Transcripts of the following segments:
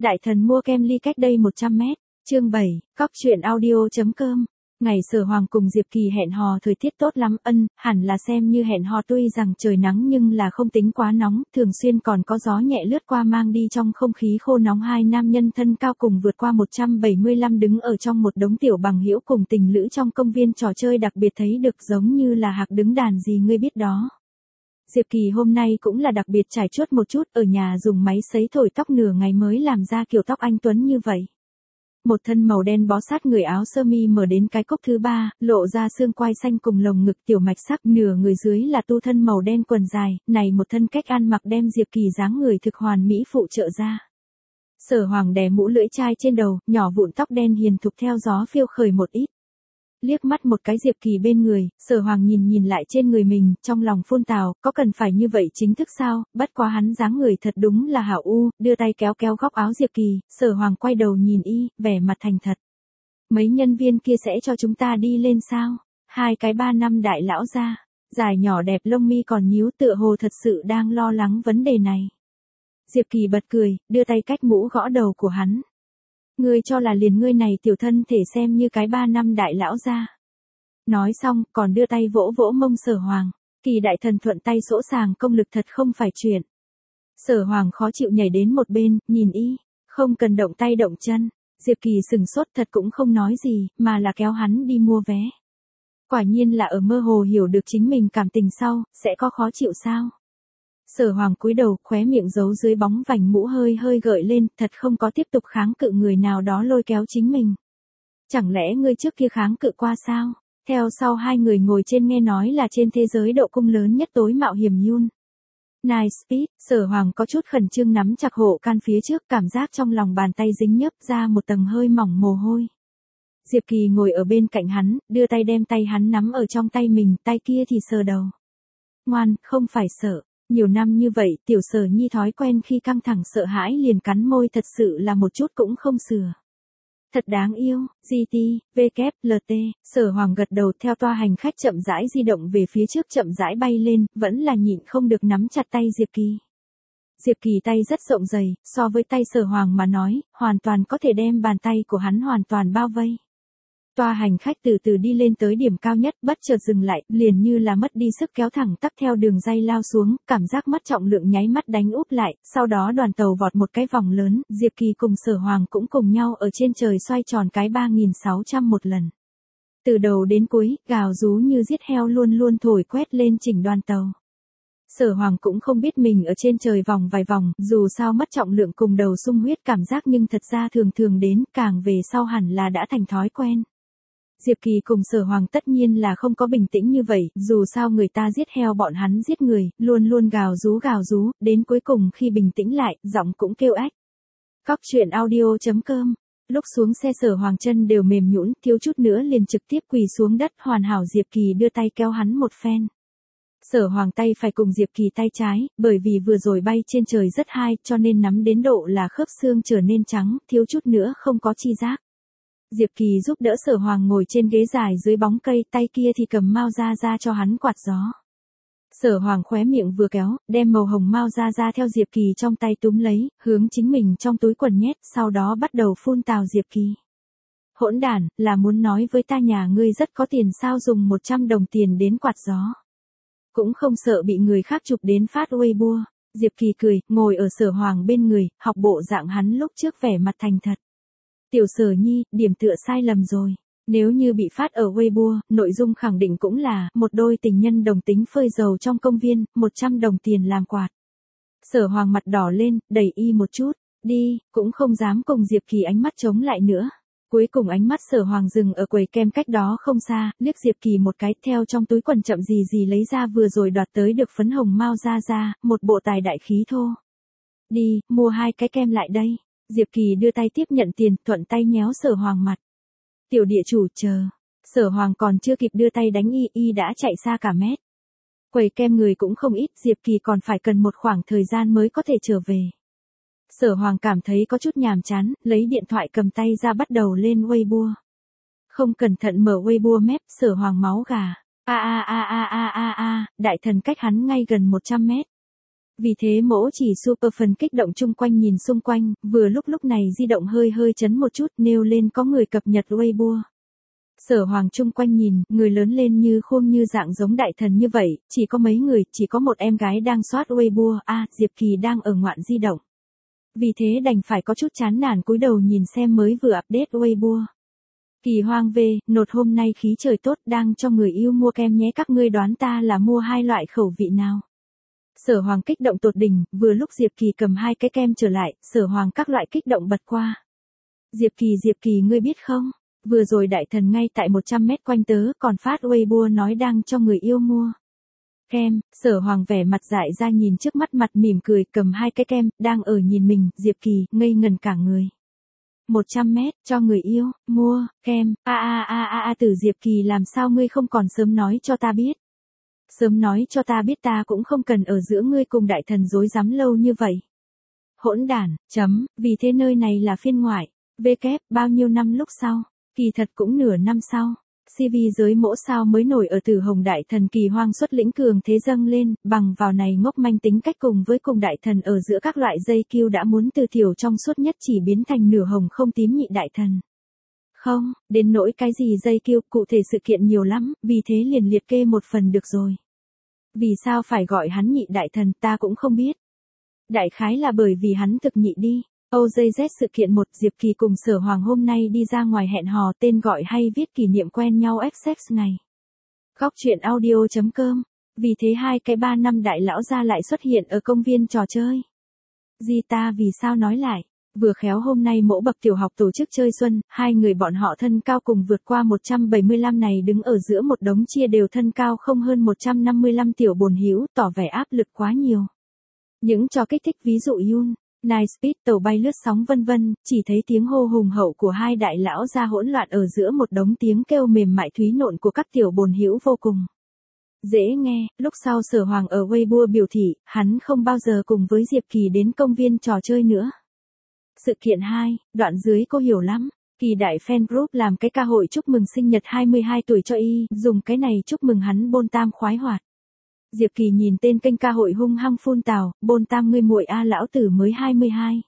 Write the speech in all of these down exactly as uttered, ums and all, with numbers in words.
Đại thần mua kem ly cách đây một trăm mét. Chương bảy, cóc truyện audio.com. Ngày Sở Hoàng cùng Diệp Kỳ hẹn hò thời tiết tốt lắm, ân, hẳn là xem như hẹn hò, tuy rằng trời nắng nhưng là không tính quá nóng, thường xuyên còn có gió nhẹ lướt qua mang đi trong không khí khô nóng. Hai nam nhân thân cao cùng vượt qua một trăm bảy mươi lăm đứng ở trong một đống tiểu bằng hữu cùng tình lữ trong công viên trò chơi đặc biệt, thấy được giống như là hạc đứng đàn gì ngươi biết đó. Diệp Kỳ hôm nay cũng là đặc biệt trải chuốt một chút, ở nhà dùng máy sấy thổi tóc nửa ngày mới làm ra kiểu tóc anh tuấn như vậy. Một thân màu đen bó sát người, áo sơ mi mở đến cái cốc thứ ba, lộ ra xương quai xanh cùng lồng ngực tiểu mạch sắc, nửa người dưới là tu thân màu đen quần dài, này một thân cách ăn mặc đem Diệp Kỳ dáng người thực hoàn mỹ phụ trợ ra. Sở Hoàng đè mũ lưỡi chai trên đầu, nhỏ vụn tóc đen hiền thục theo gió phiêu khởi một ít. Liếc mắt một cái Diệp Kỳ bên người, Sở Hoàng nhìn nhìn lại trên người mình, trong lòng phun tào, có cần phải như vậy chính thức sao, bất quá hắn dáng người thật đúng là hảo u, đưa tay kéo kéo góc áo Diệp Kỳ, Sở Hoàng quay đầu nhìn y, vẻ mặt thành thật. Mấy nhân viên kia sẽ cho chúng ta đi lên sao? Hai cái ba năm đại lão ra, dài nhỏ đẹp lông mi còn nhíu, tựa hồ thật sự đang lo lắng vấn đề này. Diệp Kỳ bật cười, đưa tay cách mũ gõ đầu của hắn. Ngươi cho là liền ngươi này tiểu thân thể xem như cái ba năm đại lão ra. Nói xong, còn đưa tay vỗ vỗ mông Sở Hoàng. Kỳ đại thần thuận tay sỗ sàng, công lực thật không phải chuyện. Sở Hoàng khó chịu nhảy đến một bên, nhìn y, không cần động tay động chân. Diệp Kỳ sừng sốt thật cũng không nói gì, mà là kéo hắn đi mua vé. Quả nhiên là ở mơ hồ hiểu được chính mình cảm tình sau, sẽ có khó chịu sao? Sở Hoàng cúi đầu, khóe miệng giấu dưới bóng vành mũ hơi hơi gợi lên, thật không có tiếp tục kháng cự người nào đó lôi kéo chính mình. Chẳng lẽ ngươi trước kia kháng cự qua sao? Theo sau hai người ngồi trên nghe nói là trên thế giới độ cung lớn nhất tối mạo hiểm Yun. Nice Speed, Sở Hoàng có chút khẩn trương nắm chặt hộ can phía trước, cảm giác trong lòng bàn tay dính nhớp ra một tầng hơi mỏng mồ hôi. Diệp Kỳ ngồi ở bên cạnh hắn, đưa tay đem tay hắn nắm ở trong tay mình, tay kia thì sờ đầu. Ngoan, không phải sợ. Nhiều năm như vậy, tiểu Sở Nhi thói quen khi căng thẳng sợ hãi liền cắn môi, thật sự là một chút cũng không sửa. Thật đáng yêu, giê tê, vê kép, lờ tê, Sở Hoàng gật đầu theo toa hành khách chậm rãi di động về phía trước, chậm rãi bay lên, vẫn là nhịn không được nắm chặt tay Diệp Kỳ. Diệp Kỳ tay rất rộng dày, so với tay Sở Hoàng mà nói, hoàn toàn có thể đem bàn tay của hắn hoàn toàn bao vây. Toa hành khách từ từ đi lên tới điểm cao nhất, bất chợt dừng lại, liền như là mất đi sức kéo thẳng tắp theo đường ray lao xuống, cảm giác mất trọng lượng nháy mắt đánh úp lại, sau đó đoàn tàu vọt một cái vòng lớn, Diệp Kỳ cùng Sở Hoàng cũng cùng nhau ở trên trời xoay tròn cái ba nghìn sáu trăm một lần. Từ đầu đến cuối, gào rú như giết heo luôn luôn thổi quét lên chỉnh đoàn tàu. Sở Hoàng cũng không biết mình ở trên trời vòng vài vòng, dù sao mất trọng lượng cùng đầu sung huyết cảm giác nhưng thật ra thường thường đến, càng về sau hẳn là đã thành thói quen. Diệp Kỳ cùng Sở Hoàng tất nhiên là không có bình tĩnh như vậy, dù sao người ta giết heo bọn hắn giết người, luôn luôn gào rú gào rú, đến cuối cùng khi bình tĩnh lại, giọng cũng kêu ách. Cóc truyện audio.com. Lúc xuống xe Sở Hoàng chân đều mềm nhũn, thiếu chút nữa liền trực tiếp quỳ xuống đất, hoàn hảo Diệp Kỳ đưa tay kéo hắn một phen. Sở Hoàng tay phải cùng Diệp Kỳ tay trái, bởi vì vừa rồi bay trên trời rất high, cho nên nắm đến độ là khớp xương trở nên trắng, thiếu chút nữa không có chi giác. Diệp Kỳ giúp đỡ Sở Hoàng ngồi trên ghế dài dưới bóng cây, tay kia thì cầm mao ra ra cho hắn quạt gió. Sở Hoàng khóe miệng vừa kéo, đem màu hồng mao ra ra theo Diệp Kỳ trong tay túm lấy, hướng chính mình trong túi quần nhét, sau đó bắt đầu phun tào Diệp Kỳ. Hỗn đản, là muốn nói với ta nhà ngươi rất có tiền sao, dùng một trăm đồng tiền đến quạt gió. Cũng không sợ bị người khác chụp đến phát Weibo. Diệp Kỳ cười, ngồi ở Sở Hoàng bên người, học bộ dạng hắn lúc trước vẻ mặt thành thật. Tiểu Sở Nhi, điểm tựa sai lầm rồi. Nếu như bị phát ở Weibo, nội dung khẳng định cũng là một đôi tình nhân đồng tính phơi dầu trong công viên, một trăm đồng tiền làm quạt. Sở Hoàng mặt đỏ lên, đẩy y một chút, đi, cũng không dám cùng Diệp Kỳ ánh mắt chống lại nữa. Cuối cùng ánh mắt Sở Hoàng dừng ở quầy kem cách đó không xa, liếc Diệp Kỳ một cái, theo trong túi quần chậm gì gì lấy ra vừa rồi đoạt tới được phấn hồng mao ra ra, một bộ tài đại khí thô. Đi, mua hai cái kem lại đây. Diệp Kỳ đưa tay tiếp nhận tiền, thuận tay nhéo Sở Hoàng mặt. Tiểu địa chủ chờ. Sở Hoàng còn chưa kịp đưa tay đánh y, y đã chạy xa cả mét. Quầy kem người cũng không ít, Diệp Kỳ còn phải cần một khoảng thời gian mới có thể trở về. Sở Hoàng cảm thấy có chút nhàm chán, lấy điện thoại cầm tay ra bắt đầu lên Weibo. Không cẩn thận mở Weibo map, Sở Hoàng máu gà. A a a a a a a, đại thần cách hắn ngay gần một trăm mét. Vì thế mỗ chỉ super phần kích động chung quanh nhìn xung quanh, vừa lúc lúc này di động hơi hơi chấn một chút nêu lên có người cập nhật Weibo. Sở Hoàng chung quanh nhìn, người lớn lên như khôn như dạng giống đại thần như vậy, chỉ có mấy người, chỉ có một em gái đang soát Weibo, a à, Diệp Kỳ đang ở ngoạn di động. Vì thế đành phải có chút chán nản cúi đầu nhìn xem mới vừa update Weibo. Kỳ Hoang về, nột hôm nay khí trời tốt đang cho người yêu mua kem nhé, các ngươi đoán ta là mua hai loại khẩu vị nào. Sở Hoàng kích động tột đỉnh, vừa lúc Diệp Kỳ cầm hai cái kem trở lại, Sở Hoàng các loại kích động bật qua. Diệp Kỳ Diệp Kỳ ngươi biết không, vừa rồi đại thần ngay tại một trăm mét quanh tớ còn phát Weibo nói đang cho người yêu mua kem. Sở Hoàng vẻ mặt dại ra nhìn trước mắt mặt mỉm cười cầm hai cái kem, đang ở nhìn mình, Diệp Kỳ ngây ngần cả người. một trăm mét, cho người yêu, mua, kem, a a a a a từ Diệp Kỳ làm sao ngươi không còn sớm nói cho ta biết. Sớm nói cho ta biết ta cũng không cần ở giữa ngươi cùng đại thần dối rắm lâu như vậy. Hỗn đản, chấm, vì thế nơi này là phiên ngoại, v kép, bao nhiêu năm lúc sau, kỳ thật cũng nửa năm sau. xê vê giới mỗ sao mới nổi ở Tử Hồng đại thần Kỳ Hoang xuất lĩnh cường thế dâng lên, bằng vào này ngốc manh tính cách cùng với cùng đại thần ở giữa các loại dây kiêu đã muốn từ thiểu trong suốt nhất chỉ biến thành nửa hồng không tím nhị đại thần. Không, đến nỗi cái gì dây kiêu, cụ thể sự kiện nhiều lắm, vì thế liền liệt kê một phần được rồi. Vì sao phải gọi hắn nhị đại thần ta cũng không biết. Đại khái là bởi vì hắn thực nhị đi. o gi dét sự kiện một Diệp Kỳ cùng Sở Hoàng hôm nay đi ra ngoài hẹn hò tên gọi hay viết kỷ niệm quen nhau xx ngày. Góc truyện audio chấm com. Vì thế hai cái ba năm đại lão ra lại xuất hiện ở công viên trò chơi. Di ta vì sao nói lại, vừa khéo hôm nay mỗ bậc tiểu học tổ chức chơi xuân, hai người bọn họ thân cao cùng vượt qua một trăm bảy mươi lăm này đứng ở giữa một đống chia đều thân cao không hơn một trăm năm mươi lăm tiểu bồn hữu tỏ vẻ áp lực quá nhiều. Những trò kích thích ví dụ Yun, Night Speed tàu bay lướt sóng vân vân, chỉ thấy tiếng hô hùng hậu của hai đại lão ra hỗn loạn ở giữa một đống tiếng kêu mềm mại thúy nộn của các tiểu bồn hữu vô cùng dễ nghe. Lúc sau Sở Hoàng ở Weibo biểu thị, hắn không bao giờ cùng với Diệp Kỳ đến công viên trò chơi nữa. Sự kiện hai, đoạn dưới cô hiểu lắm. Kỳ đại fan group làm cái ca hội chúc mừng sinh nhật hai mươi hai tuổi cho y, dùng cái này chúc mừng hắn bôn tam khoái hoạt. Diệp Kỳ nhìn tên kênh ca hội hung hăng phun tào, bôn tam ngươi muội a lão tử mới hai mươi hai.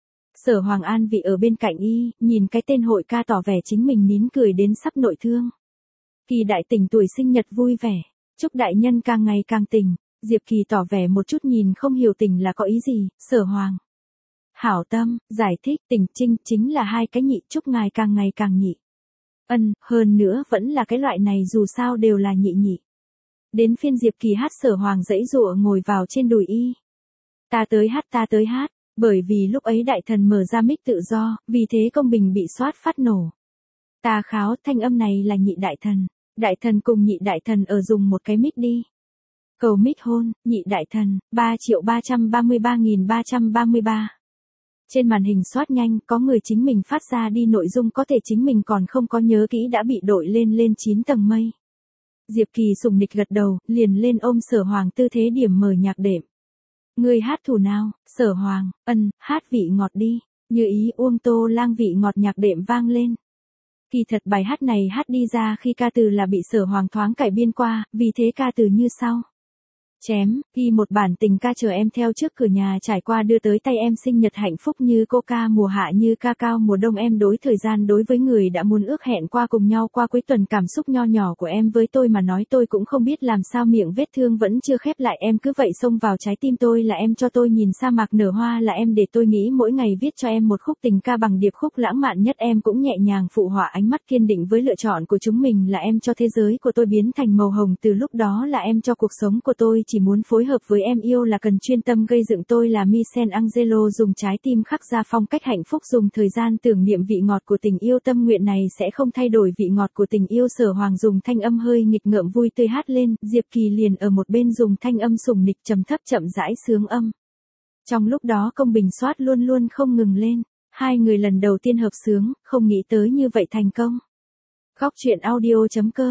Sở Hoàng an vị ở bên cạnh y, nhìn cái tên hội ca tỏ vẻ chính mình nín cười đến sắp nội thương. Kỳ đại tỉnh tuổi sinh nhật vui vẻ, chúc đại nhân càng ngày càng tỉnh. Diệp Kỳ tỏ vẻ một chút nhìn không hiểu tỉnh là có ý gì. Sở Hoàng hảo tâm, giải thích tỉnh trinh chính là hai cái nhị chúc ngài càng ngày càng nhị. Ân, hơn nữa vẫn là cái loại này dù sao đều là nhị nhị. Đến phiên Diệp Kỳ hát Sở Hoàng dãy dụa ngồi vào trên đùi y. Ta tới hát ta tới hát, bởi vì lúc ấy đại thần mở ra mic tự do, vì thế công bình bị soát phát nổ. Ta kháo thanh âm này là nhị đại thần, đại thần cùng nhị đại thần ở dùng một cái mic đi. Cầu mic hôn, nhị đại thần, ba triệu ba trăm ba mươi ba nghìn ba trăm ba mươi ba. Trên màn hình soát nhanh, có người chính mình phát ra đi nội dung có thể chính mình còn không có nhớ kỹ đã bị đội lên lên chín tầng mây. Diệp Kỳ sùng nịch gật đầu, liền lên ôm Sở Hoàng tư thế điểm mở nhạc đệm. Người hát thủ nào, Sở Hoàng, ân, hát vị ngọt đi, như ý Uông Tô Lang vị ngọt nhạc đệm vang lên. Kỳ thật bài hát này hát đi ra khi ca từ là bị Sở Hoàng thoáng cải biên qua, vì thế ca từ như sau. Chém, ghi một bản tình ca chờ em theo trước cửa nhà trải qua đưa tới tay em sinh nhật hạnh phúc như coca mùa hạ như ca cao mùa đông em đối thời gian đối với người đã muốn ước hẹn qua cùng nhau qua cuối tuần cảm xúc nho nhỏ của em với tôi mà nói tôi cũng không biết làm sao miệng vết thương vẫn chưa khép lại em cứ vậy xông vào trái tim tôi là em cho tôi nhìn sa mạc nở hoa là em để tôi nghĩ mỗi ngày viết cho em một khúc tình ca bằng điệp khúc lãng mạn nhất em cũng nhẹ nhàng phụ họa ánh mắt kiên định với lựa chọn của chúng mình là em cho thế giới của tôi biến thành màu hồng từ lúc đó là em cho cuộc sống của tôi chỉ muốn phối hợp với em yêu là cần chuyên tâm gây dựng tôi là Michelangelo dùng trái tim khắc ra phong cách hạnh phúc dùng thời gian tưởng niệm vị ngọt của tình yêu tâm nguyện này sẽ không thay đổi vị ngọt của tình yêu Sở Hoàng dùng thanh âm hơi nghịch ngợm vui tươi hát lên, Diệp Kỳ liền ở một bên dùng thanh âm sùng nịch trầm thấp chậm rãi sướng âm. Trong lúc đó công bình soát luôn luôn không ngừng lên, hai người lần đầu tiên hợp sướng, không nghĩ tới như vậy thành công. Góc truyện audio chấm com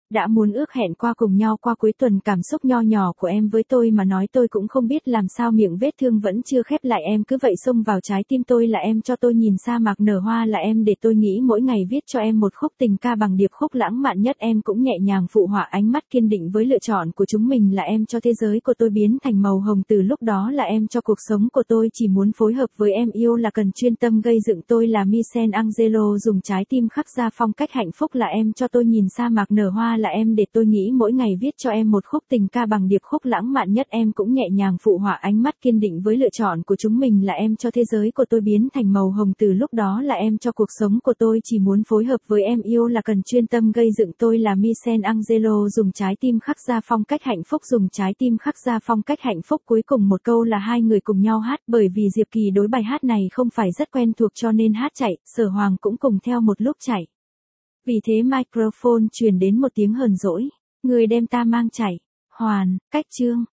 Đã muốn ước hẹn qua cùng nhau qua cuối tuần, cảm xúc nho nhỏ của em với tôi mà nói tôi cũng không biết làm sao, miệng vết thương vẫn chưa khép lại, em cứ vậy xông vào trái tim tôi, là em cho tôi nhìn sa mạc nở hoa, là em để tôi nghĩ mỗi ngày viết cho em một khúc tình ca bằng điệp khúc lãng mạn nhất, em cũng nhẹ nhàng phụ họa, ánh mắt kiên định với lựa chọn của chúng mình, là em cho thế giới của tôi biến thành màu hồng, từ lúc đó là em cho cuộc sống của tôi chỉ muốn phối hợp với em, yêu là cần chuyên tâm gây dựng, tôi là Michelangelo dùng trái tim khắc ra phong cách hạnh phúc, là em cho tôi nhìn sa mạc nở hoa, là em để tôi nghĩ mỗi ngày viết cho em một khúc tình ca bằng điệp khúc lãng mạn nhất, em cũng nhẹ nhàng phụ họa, ánh mắt kiên định với lựa chọn của chúng mình, là em cho thế giới của tôi biến thành màu hồng, từ lúc đó là em cho cuộc sống của tôi chỉ muốn phối hợp với em, yêu là cần chuyên tâm gây dựng, tôi là Michelangelo dùng trái tim khắc ra phong cách hạnh phúc, dùng trái tim khắc ra phong cách hạnh phúc. Cuối cùng một câu là hai người cùng nhau hát, bởi vì Diệp Kỳ đối bài hát này không phải rất quen thuộc cho nên hát chạy, Sở Hoàng cũng cùng theo một lúc chạy. Vì thế microphone truyền đến một tiếng hờn dỗi, người đem ta mang chạy. Hoàn, cách chương.